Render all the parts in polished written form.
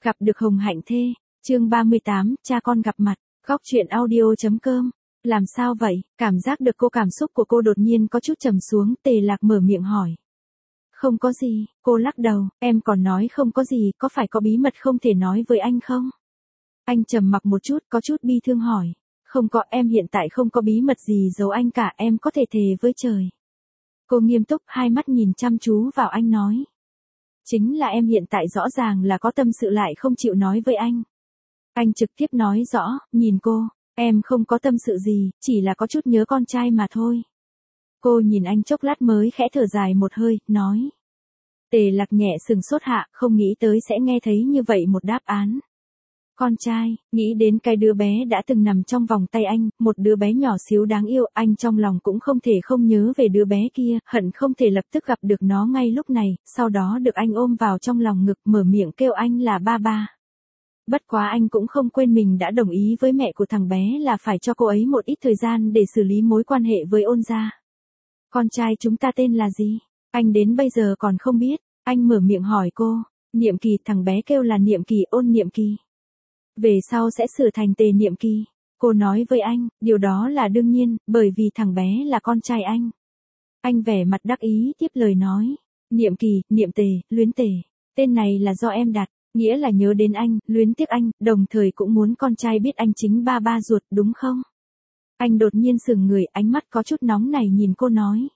Gặp được Hồng Hạnh Thê, chương 38, cha con gặp mặt, góc truyện audio.com. Làm sao vậy? Cảm giác được cảm xúc của cô đột nhiên có chút trầm xuống, Tề Lạc mở miệng hỏi. Không có gì, cô lắc đầu, em còn nói không có gì, có phải có bí mật không thể nói với anh không? Anh trầm mặc một chút, có chút bi thương hỏi. Không có, em hiện tại không có bí mật gì giấu anh cả, em có thể thề với trời. Cô nghiêm túc, hai mắt nhìn chăm chú vào anh nói. Chính là em hiện tại rõ ràng là có tâm sự lại không chịu nói với anh. Anh trực tiếp nói rõ, nhìn cô, em không có tâm sự gì, chỉ là có chút nhớ con trai mà thôi. Cô nhìn anh chốc lát mới khẽ thở dài một hơi, nói. Tề Lạc nhẹ sừng sốt hạ, không nghĩ tới sẽ nghe thấy như vậy một đáp án. Con trai, nghĩ đến cái đứa bé đã từng nằm trong vòng tay anh, một đứa bé nhỏ xíu đáng yêu, anh trong lòng cũng không thể không nhớ về đứa bé kia, hận không thể lập tức gặp được nó ngay lúc này, sau đó được anh ôm vào trong lòng ngực, mở miệng kêu anh là ba ba. Bất quá anh cũng không quên mình đã đồng ý với mẹ của thằng bé là phải cho cô ấy một ít thời gian để xử lý mối quan hệ với Ôn gia. Con trai chúng ta tên là gì? Anh đến bây giờ còn không biết, anh mở miệng hỏi cô. Niệm Kỳ, thằng bé kêu là Niệm Kỳ, Ôn Niệm Kỳ. Về sau sẽ sửa thành Tề Niệm Kỳ. Cô nói với anh, điều đó là đương nhiên, bởi vì thằng bé là con trai anh. Anh vẻ mặt đắc ý tiếp lời nói. Niệm Kỳ, Niệm Tề, Luyến Tề. Tên này là do em đặt, nghĩa là nhớ đến anh, luyến tiếc anh, đồng thời cũng muốn con trai biết anh chính ba ba ruột đúng không? Anh đột nhiên sững người, ánh mắt có chút nóng này nhìn cô nói.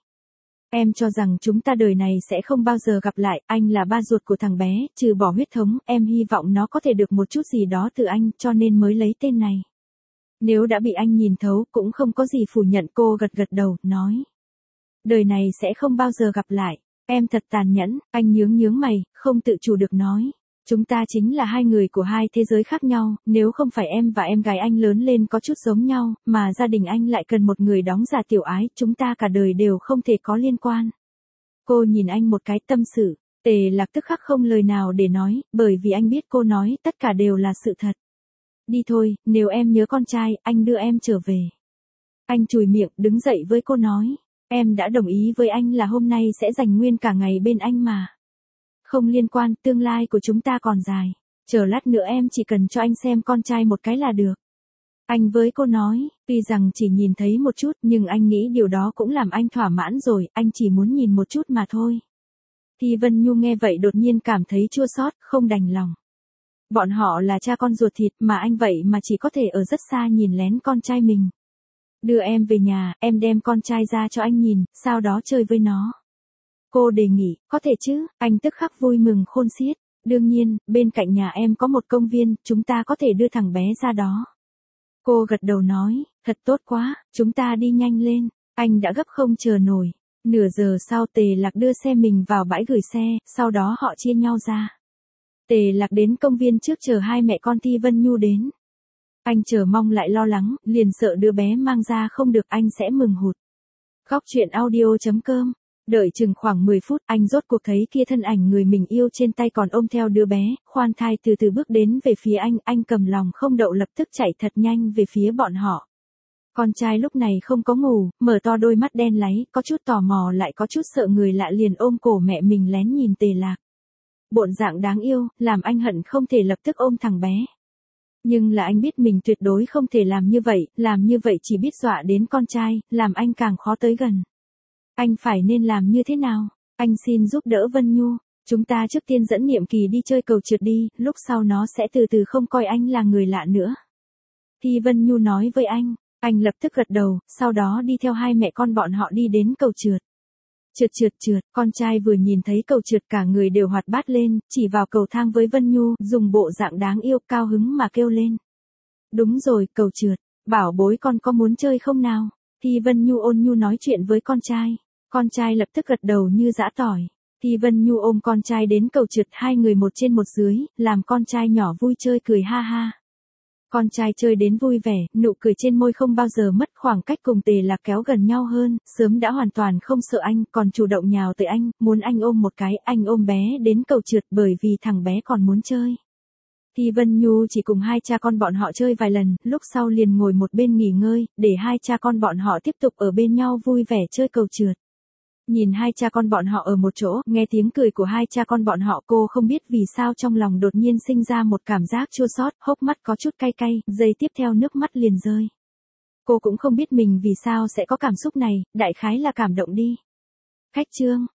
Em cho rằng chúng ta đời này sẽ không bao giờ gặp lại, anh là ba ruột của thằng bé, trừ bỏ huyết thống, em hy vọng nó có thể được một chút gì đó từ anh, cho nên mới lấy tên này. Nếu đã bị anh nhìn thấu, cũng không có gì phủ nhận, cô gật gật đầu, nói. Đời này sẽ không bao giờ gặp lại, em thật tàn nhẫn, anh nhướng mày, không tự chủ được nói. Chúng ta chính là hai người của hai thế giới khác nhau, nếu không phải em và em gái anh lớn lên có chút giống nhau, mà gia đình anh lại cần một người đóng giả tiểu ái, chúng ta cả đời đều không thể có liên quan. Cô nhìn anh một cái tâm sự, Tề Lạc tức khắc không lời nào để nói, bởi vì anh biết cô nói tất cả đều là sự thật. Đi thôi, nếu em nhớ con trai, anh đưa em trở về. Anh chùi miệng, đứng dậy với cô nói, em đã đồng ý với anh là hôm nay sẽ dành nguyên cả ngày bên anh mà. Không liên quan, tương lai của chúng ta còn dài. Chờ lát nữa em chỉ cần cho anh xem con trai một cái là được. Anh với cô nói, tuy rằng chỉ nhìn thấy một chút nhưng anh nghĩ điều đó cũng làm anh thỏa mãn rồi, anh chỉ muốn nhìn một chút mà thôi. Thì Vân Nhu nghe vậy đột nhiên cảm thấy chua xót, không đành lòng. Bọn họ là cha con ruột thịt mà anh vậy mà chỉ có thể ở rất xa nhìn lén con trai mình. Đưa em về nhà, em đem con trai ra cho anh nhìn, sau đó chơi với nó. Cô đề nghị, có thể chứ, anh tức khắc vui mừng khôn xiết. Đương nhiên, bên cạnh nhà em có một công viên, chúng ta có thể đưa thằng bé ra đó. Cô gật đầu nói, thật tốt quá, chúng ta đi nhanh lên, anh đã gấp không chờ nổi. Nửa giờ sau Tề Lạc đưa xe mình vào bãi gửi xe, sau đó họ chia nhau ra. Tề Lạc đến công viên trước chờ hai mẹ con Thi Vân Nhu đến. Anh chờ mong lại lo lắng, liền sợ đứa bé mang ra không được anh sẽ mừng hụt. Góc truyện audio.com. Đợi chừng khoảng 10 phút, anh rốt cuộc thấy kia thân ảnh người mình yêu trên tay còn ôm theo đứa bé, khoan thai từ từ bước đến về phía anh cầm lòng không đậu lập tức chạy thật nhanh về phía bọn họ. Con trai lúc này không có ngủ, mở to đôi mắt đen láy, có chút tò mò lại có chút sợ người lạ liền ôm cổ mẹ mình lén nhìn Tề Lạc. Bộn dạng đáng yêu, làm anh hận không thể lập tức ôm thằng bé. Nhưng là anh biết mình tuyệt đối không thể làm như vậy chỉ biết dọa đến con trai, làm anh càng khó tới gần. Anh phải nên làm như thế nào? Anh xin giúp đỡ Vân Nhu. Chúng ta trước tiên dẫn Niệm Kỳ đi chơi cầu trượt đi, lúc sau nó sẽ từ từ không coi anh là người lạ nữa. Thì Vân Nhu nói với anh lập tức gật đầu, sau đó đi theo hai mẹ con bọn họ đi đến cầu trượt. Trượt, con trai vừa nhìn thấy cầu trượt cả người đều hoạt bát lên, chỉ vào cầu thang với Vân Nhu, dùng bộ dạng đáng yêu cao hứng mà kêu lên. Đúng rồi, cầu trượt, bảo bối con có muốn chơi không nào? Thì Vân Nhu ôn nhu nói chuyện với con trai. Con trai lập tức gật đầu như giã tỏi. Thì Vân Nhu ôm con trai đến cầu trượt, hai người một trên một dưới, làm con trai nhỏ vui chơi cười ha ha. Con trai chơi đến vui vẻ, nụ cười trên môi không bao giờ mất, khoảng cách cùng Tề Lạc kéo gần nhau hơn, sớm đã hoàn toàn không sợ anh, còn chủ động nhào tới anh, muốn anh ôm một cái, anh ôm bé đến cầu trượt bởi vì thằng bé còn muốn chơi. Thì Vân Nhu chỉ cùng hai cha con bọn họ chơi vài lần, lúc sau liền ngồi một bên nghỉ ngơi, để hai cha con bọn họ tiếp tục ở bên nhau vui vẻ chơi cầu trượt. Nhìn hai cha con bọn họ ở một chỗ, nghe tiếng cười của hai cha con bọn họ, cô không biết vì sao trong lòng đột nhiên sinh ra một cảm giác chua xót, hốc mắt có chút cay cay, giây tiếp theo nước mắt liền rơi. Cô cũng không biết mình vì sao sẽ có cảm xúc này, đại khái là cảm động đi. Khách Trương,